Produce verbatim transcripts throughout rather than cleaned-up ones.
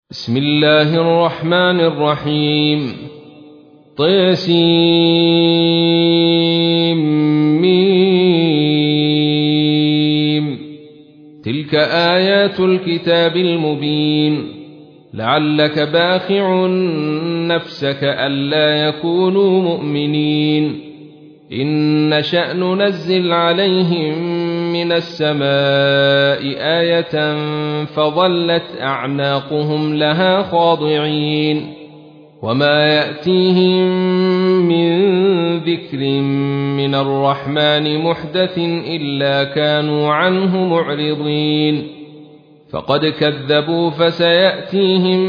بسم الله الرحمن الرحيم طسم تلك آيات الكتاب المبين لعلك باخع نفسك ألا يكونوا مؤمنين إن نشأ ننزل عليهم من السماء آية فظلت أعناقهم لها خاضعين وما يأتيهم من ذكر من الرحمن محدث إلا كانوا عنه معرضين فقد كذبوا فسيأتيهم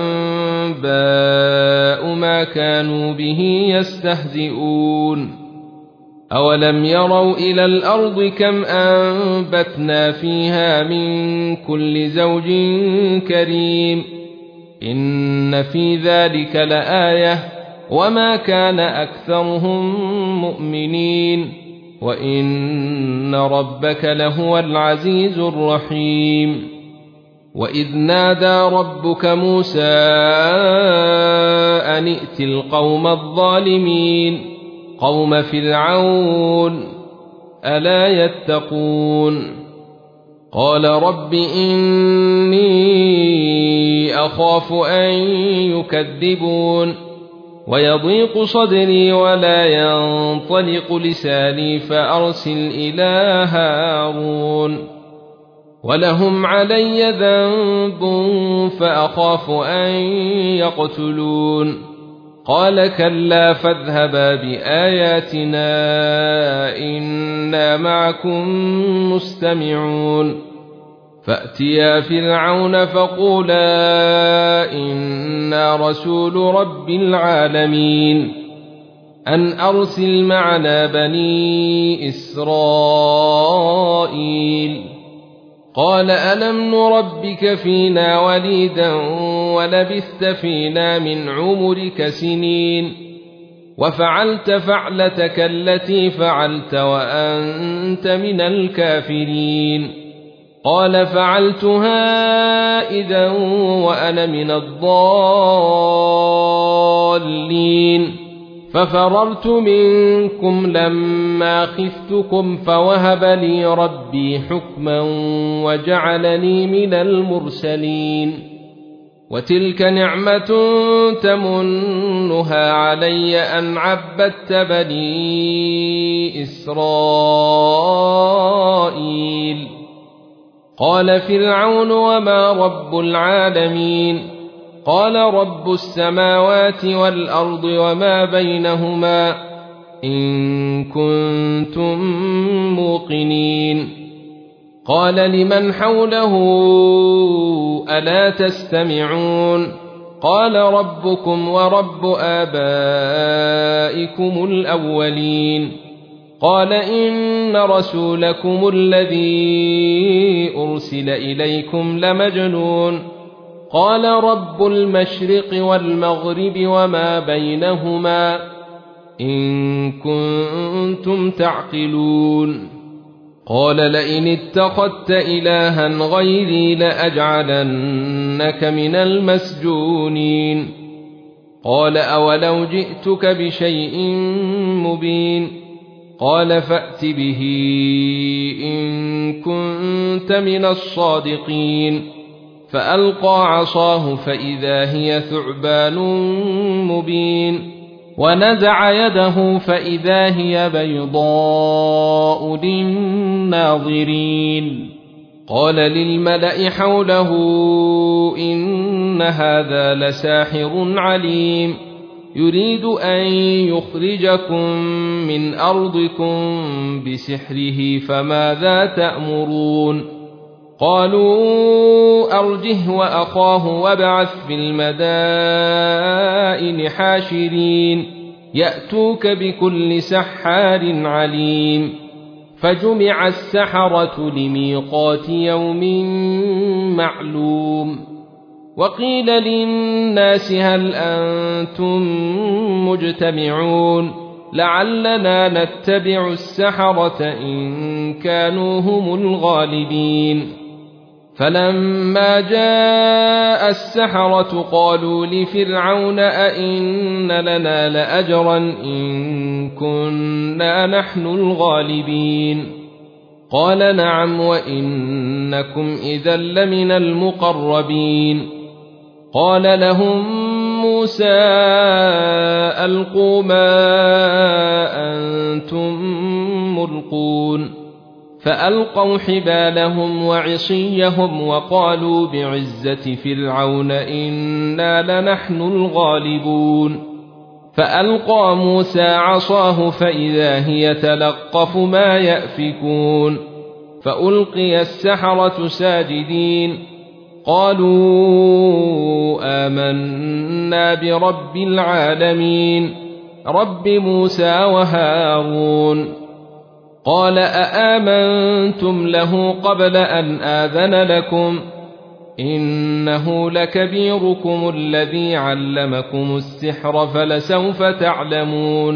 أنباء ما كانوا به يستهزئون أولم يروا إلى الأرض كم أنبتنا فيها من كل زوج كريم إن في ذلك لآية وما كان أكثرهم مؤمنين وإن ربك لهو العزيز الرحيم وإذ نادى ربك موسى أن ائت القوم الظالمين قوم فرعون ألا يتقون قال رب إني أخاف أن يكذبون ويضيق صدري ولا ينطلق لساني فأرسل إلى هارون ولهم علي ذنب فأخاف أن يقتلون قال كلا فاذهبا بآياتنا إنا معكم مستمعون فأتيا فرعون فقولا إنا رسول رب العالمين أن أرسل معنا بني إسرائيل قال ألم نربك فينا وليدا ولبثت فينا من عمرك سنين وفعلت فعلتك التي فعلت وأنت من الكافرين قال فعلتها إذا وأنا من الضالين ففررت منكم لما خفتكم فوهب لي ربي حكما وجعلني من المرسلين وتلك نعمة تمنها علي أن عبدت بني إسرائيل قال فرعون وما رب العالمين قال رب السماوات والأرض وما بينهما إن كنتم موقنين قال لمن حوله ألا تستمعون قال ربكم ورب آبائكم الأولين قال إن رسولكم الذي أرسل إليكم لمجنون قال رب المشرق والمغرب وما بينهما إن كنتم تعقلون قال لئن اتخذت إلها غيري لأجعلنك من المسجونين قال أولو جئتك بشيء مبين قال فأت به إن كنت من الصادقين فألقى عصاه فإذا هي ثعبان مبين ونزع يده فإذا هي بيضاء للناظرين قال للملأ حوله إن هذا لساحر عليم يريد أن يخرجكم من أرضكم بسحره فماذا تأمرون قالوا أرجه وأخاه وابعث في المدائن حاشرين يأتوك بكل سحار عليم فجمع السحرة لميقات يوم معلوم وقيل للناس هل أنتم مجتمعون لعلنا نتبع السحرة إن كانوا هم الغالبين فلما جاء السحرة قالوا لفرعون أئن لنا لأجرا إن كنا نحن الغالبين قال نعم وإنكم إذا لمن المقربين قال لهم موسى ألقوا ما أنتم ملقون فألقوا حبالهم وعصيهم وقالوا بعزة فرعون إنا لنحن الغالبون فألقى موسى عصاه فإذا هي تلقف ما يأفكون فألقي السحرة ساجدين قالوا آمنا برب العالمين رب موسى وهارون قال أآمنتم له قبل أن آذن لكم إنه لكبيركم الذي علمكم السحر فلسوف تعلمون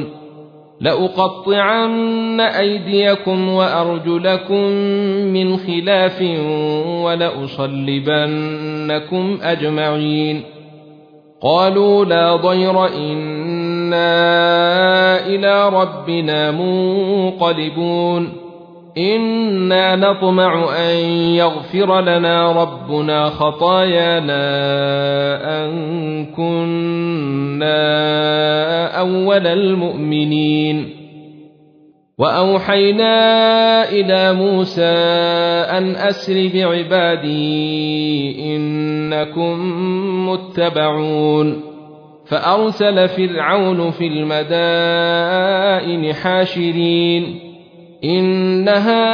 لأقطعن أيديكم وأرجلكم من خلاف ولأصلبنكم أجمعين قالوا لا ضير إنا إلى ربنا منقلبون إنا نطمع أن يغفر لنا ربنا خطايانا أن كنا أول المؤمنين وأوحينا إلى موسى أن أسر بعبادي إنكم متبعون فأرسل فرعون في المدائن حاشرين إن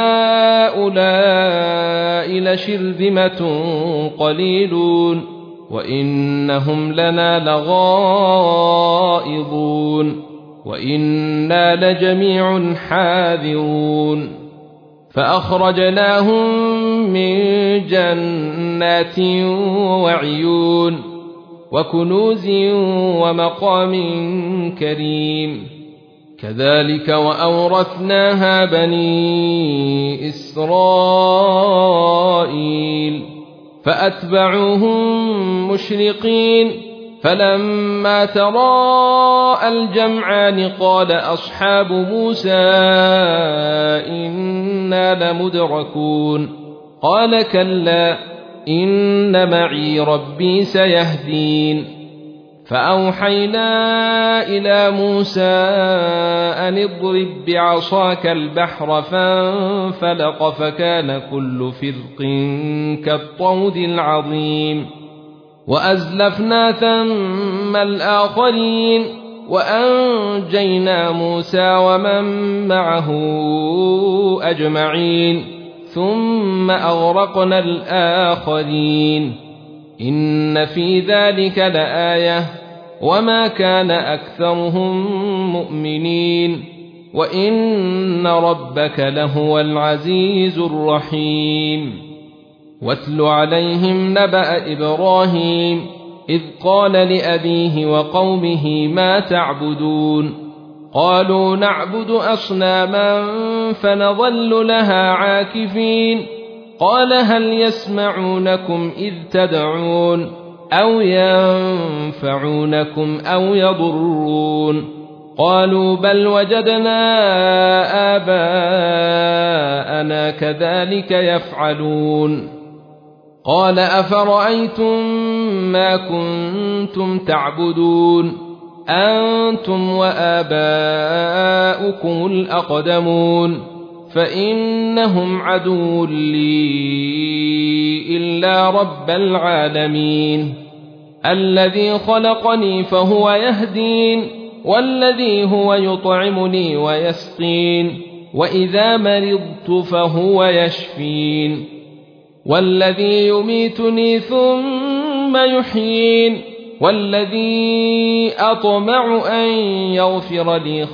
هؤلاء لشرذمة قليلون وإنهم لنا لغائظون وإنا لجميع حاذرون فأخرجناهم من جنات وعيون وكنوز ومقام كريم كذلك وأورثناها بني إسرائيل فأتبعوهم مشرقين فلما تراءى الجمعان قال أصحاب موسى إنا لمدركون قال كلا إن معي ربي سيهدين فأوحينا إلى موسى أن اضرب بعصاك البحر فانفلق فكان كل فرق كالطود العظيم وأزلفنا ثم الآخرين وأنجينا موسى ومن معه أجمعين ثم أغرقنا الآخرين إن في ذلك لآية وما كان أكثرهم مؤمنين وإن ربك لهو العزيز الرحيم واتل عليهم نبأ إبراهيم إذ قال لأبيه وقومه ما تعبدون قالوا نعبد أصناما فنظل لها عاكفين قال هل يسمعونكم إذ تدعون أو ينفعونكم أو يضرون قالوا بل وجدنا آباءنا كذلك يفعلون قال أفرأيتم ما كنتم تعبدون أنتم وآباؤكم الأقدمون فإنهم عدو لي إلا رب العالمين الذي خلقني فهو يهدين والذي هو يطعمني ويسقين وإذا مرضت فهو يشفين والذي يميتني ثم يحيين والذي أطمع أن يغفر لي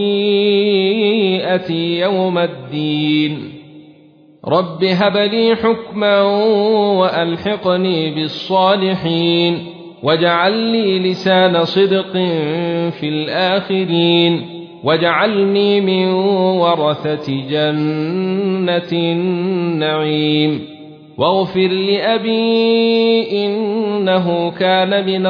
خطيئتي يوم الدين رب هب لي حكما وألحقني بالصالحين واجعل لي لسان صدق في الآخرين واجعلني من ورثة جنة النعيم واغفر لأبي إنه كان من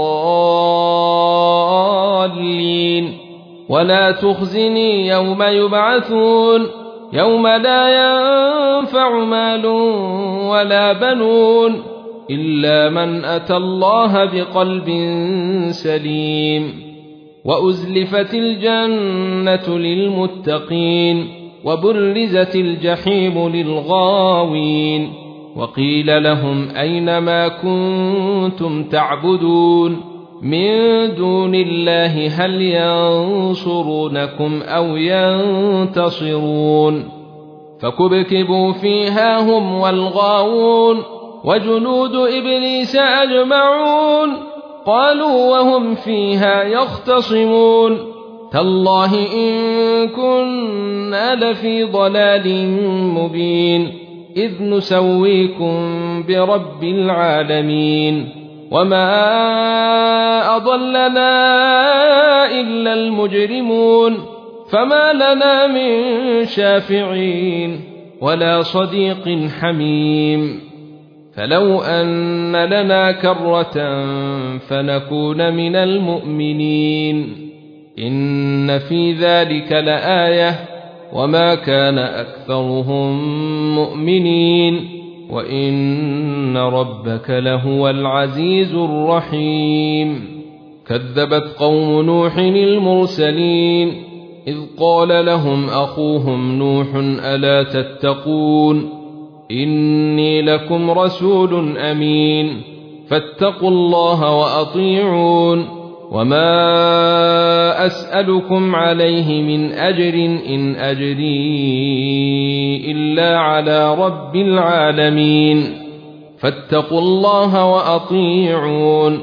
الضالين ولا تخزني يوم يبعثون يوم لا ينفع مال ولا بنون إلا من أتى الله بقلب سليم وأزلفت الجنة للمتقين وبرزت الجحيم للغاوين وقيل لهم أين ما كنتم تعبدون من دون الله هل ينصرونكم أو ينتصرون فكبكبوا فيها هم والغاوون وجنود إبليس أجمعون قالوا وهم فيها يختصمون تالله إن كنا لفي ضلال مبين إذ نسويكم برب العالمين وما أضلنا إلا المجرمون فما لنا من شافعين ولا صديق حميم فلو أن لنا كرة فنكون من المؤمنين إن في ذلك لآية وما كان أكثرهم مؤمنين وإن ربك لهو العزيز الرحيم كذبت قوم نوح المرسلين إذ قال لهم أخوهم نوح ألا تتقون إني لكم رسول أمين فاتقوا الله وأطيعون وما أسألكم عليه من أجر إن أجري إلا على رب العالمين فاتقوا الله وأطيعون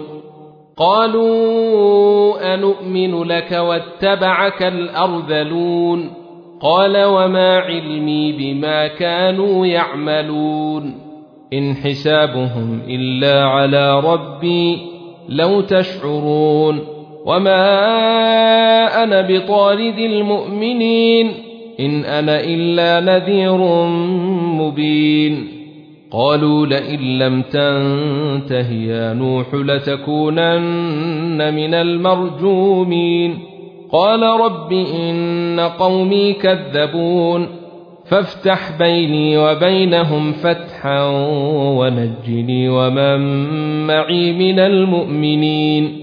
قالوا أنؤمن لك واتبعك الأرذلون قال وما علمي بما كانوا يعملون إن حسابهم إلا على ربي لو تشعرون وما أنا بطارد المؤمنين إن أنا إلا نذير مبين قالوا لئن لم تنته يا نوح لتكونن من المرجومين قال رب إن قومي كذبون فافتح بيني وبينهم فتحا ونجني ومن معي من المؤمنين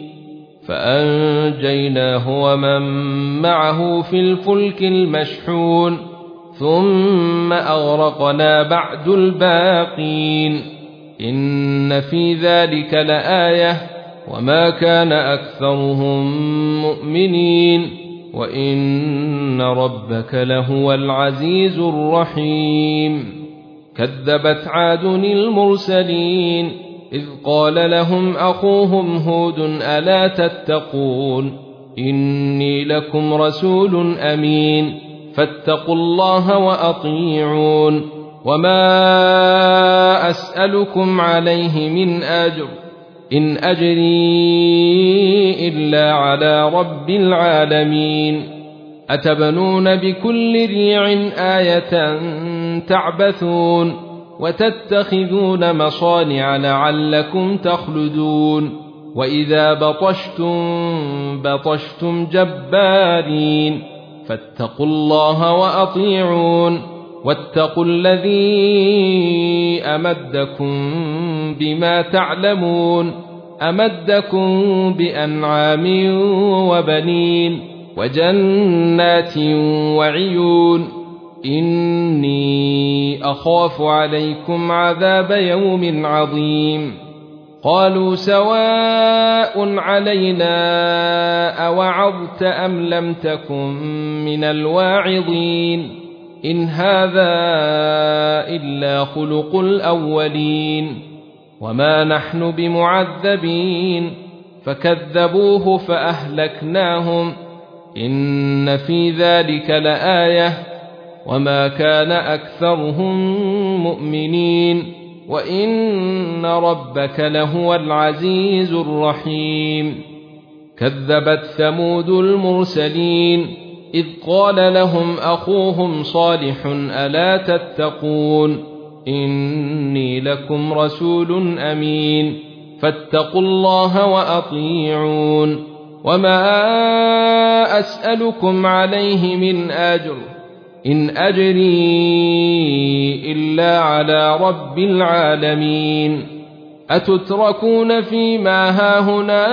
فأنجيناه ومن معه في الفلك المشحون ثم أغرقنا بعد الباقين إن في ذلك لآية وما كان أكثرهم مؤمنين وإن ربك لهو العزيز الرحيم كذبت عاد المرسلين إذ قال لهم أخوهم هود ألا تتقون إني لكم رسول أمين فاتقوا الله وأطيعون وما أسألكم عليه من أجر إن أجري إلا على رب العالمين أتبنون بكل ريع آية تعبثون وتتخذون مصانع لعلكم تخلدون وإذا بطشتم بطشتم جبارين فاتقوا الله وأطيعون واتقوا الذي أمدكم بما تعلمون أمدكم بأنعام وبنين وجنات وعيون إني أخاف عليكم عذاب يوم عظيم قالوا سواء علينا أوعظت أم لم تكن من الواعظين إن هذا إلا خلق الأولين وما نحن بمعذبين فكذبوه فأهلكناهم إن في ذلك لآية وما كان أكثرهم مؤمنين وإن ربك لهو العزيز الرحيم كذبت ثمود المرسلين إذ قال لهم أخوهم صالح ألا تتقون إني لكم رسول أمين فاتقوا الله وأطيعون وما أسألكم عليه من أجر إن أجري إلا على رب العالمين أتتركون فيما هاهنا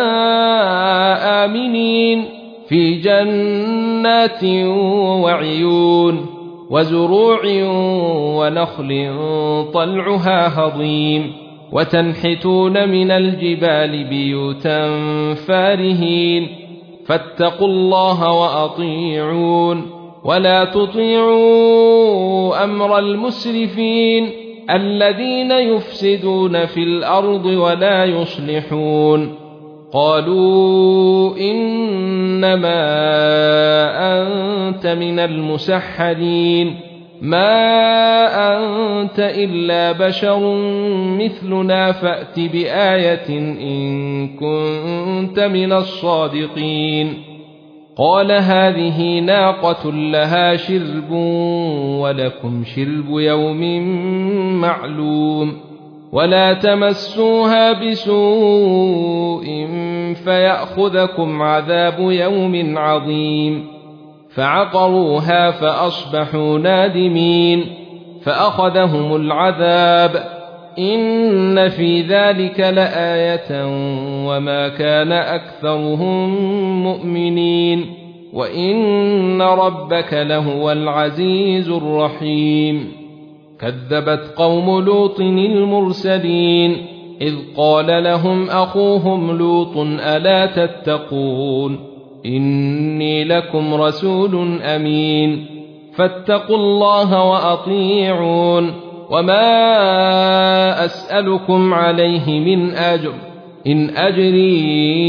آمنين في جنات وعيون وزروع ونخل طلعها هضيم وتنحتون من الجبال بيوتا فارهين فاتقوا الله وأطيعون ولا تطيعوا أمر المسرفين الذين يفسدون في الأرض ولا يصلحون قالوا إنما أنت من المسحرين ما أنت إلا بشر مثلنا فأت بآية إن كنت من الصادقين قال هذه ناقة لها شرب ولكم شرب يوم معلوم ولا تمسوها بسوء فيأخذكم عذاب يوم عظيم فعقروها فأصبحوا نادمين فأخذهم العذاب إن في ذلك لآية وما كان أكثرهم مؤمنين وإن ربك لهو العزيز الرحيم كذبت قوم لوط المرسلين إذ قال لهم أخوهم لوط ألا تتقون إني لكم رسول أمين فاتقوا الله وأطيعون وما أسألكم عليه من أجر إن أجري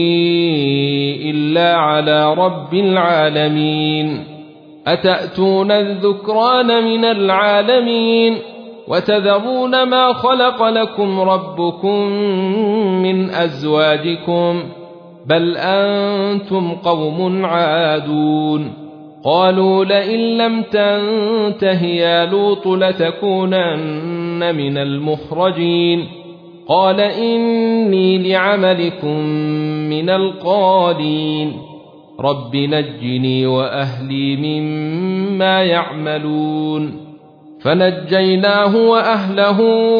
إلا على رب العالمين أتأتون الذكران من العالمين وتذرون ما خلق لكم ربكم من أزواجكم بل أنتم قوم عادون قالوا لئن لم تنته يا لوط لتكونن من المخرجين قال إني لعملكم من القالين رب نجني وأهلي مما يعملون فنجيناه وأهله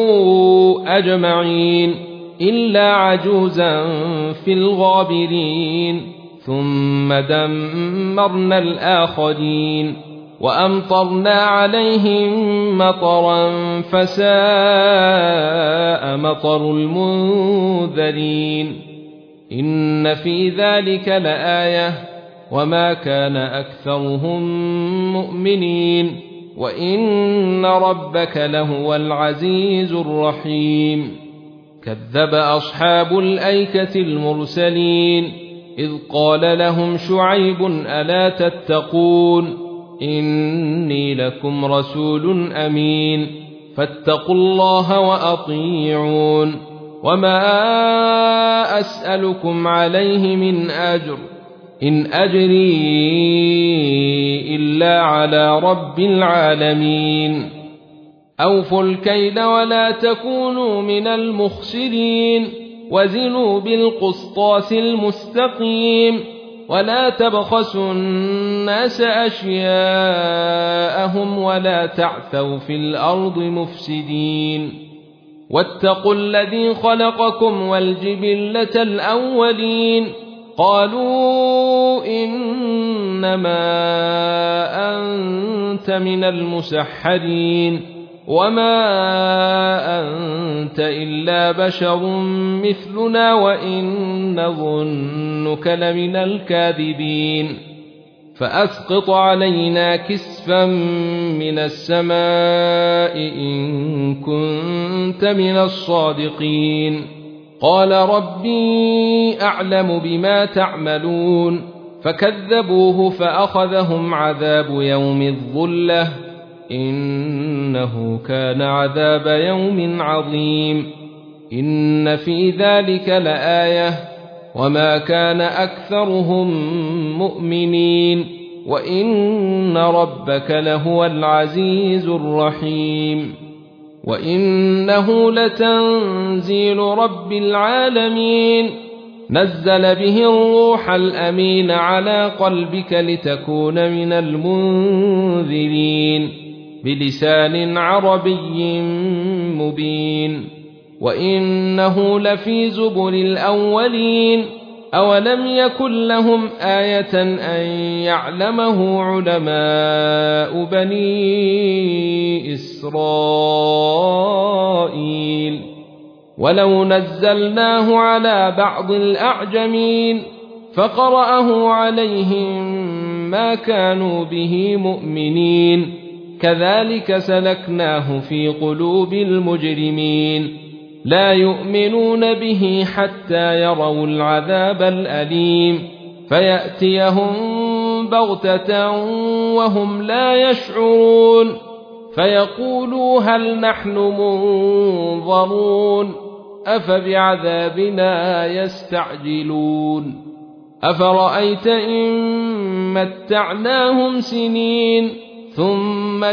أجمعين إلا عجوزا في الغابرين ثم دمرنا الآخرين وأمطرنا عليهم مطرا فساء مطر المنذرين إن في ذلك لآية وما كان أكثرهم مؤمنين وإن ربك لهو العزيز الرحيم كذب أصحاب الأيكة المرسلين إذ قال لهم شعيب ألا تتقون إني لكم رسول أمين فاتقوا الله وأطيعون وما أسألكم عليه من أجر إن أجري إلا على رب العالمين أوفوا الكيل ولا تكونوا من المخسرين وزنوا بالقسطاس المستقيم ولا تبخسوا الناس أشياءهم ولا تعثوا في الأرض مفسدين واتقوا الذي خلقكم والجبلة الأولين قالوا إنما أنت من المسحرين وما أنت إلا بشر مثلنا وإن نظنك لمن الكاذبين فأسقط علينا كسفا من السماء إن كنت من الصادقين قال ربي أعلم بما تعملون فكذبوه فأخذهم عذاب يوم الظلة إنه كان عذاب يوم عظيم إن في ذلك لآية وما كان أكثرهم مؤمنين وإن ربك لهو العزيز الرحيم وإنه لتنزيل رب العالمين نزل به الروح الأمين على قلبك لتكون من المنذرين بلسان عربي مبين وإنه لفي زبر الأولين أولم يكن لهم آية أن يعلمه علماء بني إسرائيل ولو نزلناه على بعض الأعجمين فقرأه عليهم ما كانوا به مؤمنين كذلك سلكناه في قلوب المجرمين لا يؤمنون به حتى يروا العذاب الأليم فيأتيهم بغتة وهم لا يشعرون فيقولوا هل نحن منظرون أفبعذابنا يستعجلون أفرأيت إن متعناهم سنين ثم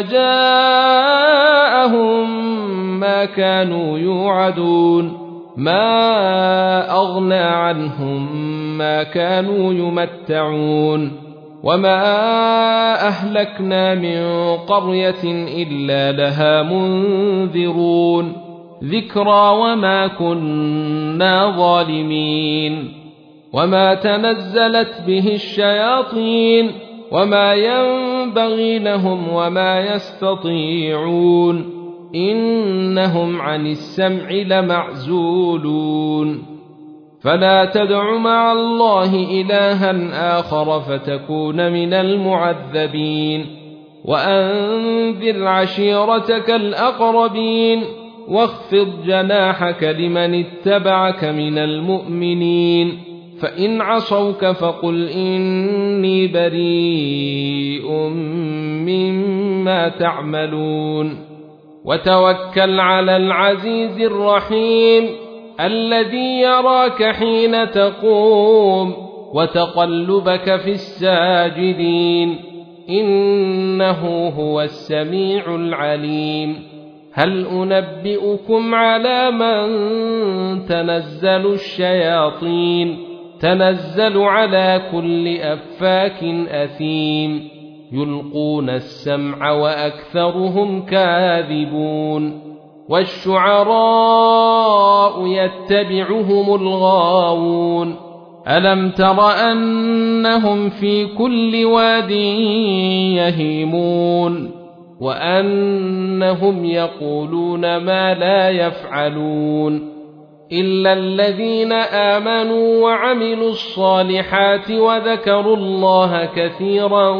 جاءهم ما كانوا يوعدون ما أغنى عنهم ما كانوا يمتعون وما أهلكنا من قرية إلا لها منذرون ذكرى وما كنا ظالمين وما تنزلت به الشياطين وما ينبغي لهم وما يستطيعون إنهم عن السمع لمعزولون فلا تدع مع الله إلها آخر فتكون من المعذبين وأنذر عشيرتك الأقربين واخفض جناحك لمن اتبعك من المؤمنين فإن عصوك فقل إني بريء مما تعملون وتوكل على العزيز الرحيم الذي يراك حين تقوم وتقلبك في الساجدين إنه هو السميع العليم هل أنبئكم على من تنزل الشياطين تنزل على كل أفاك أثيم يلقون السمع وأكثرهم كاذبون والشعراء يتبعهم الغاوون ألم تر أنهم في كل واد يهيمون وأنهم يقولون ما لا يفعلون إلا الذين آمنوا وعملوا الصالحات وذكروا الله كثيرا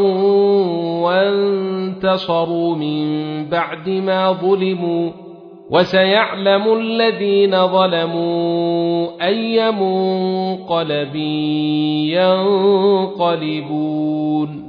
وانتصروا من بعد ما ظلموا وسيعلم الذين ظلموا أي منقلب ينقلبون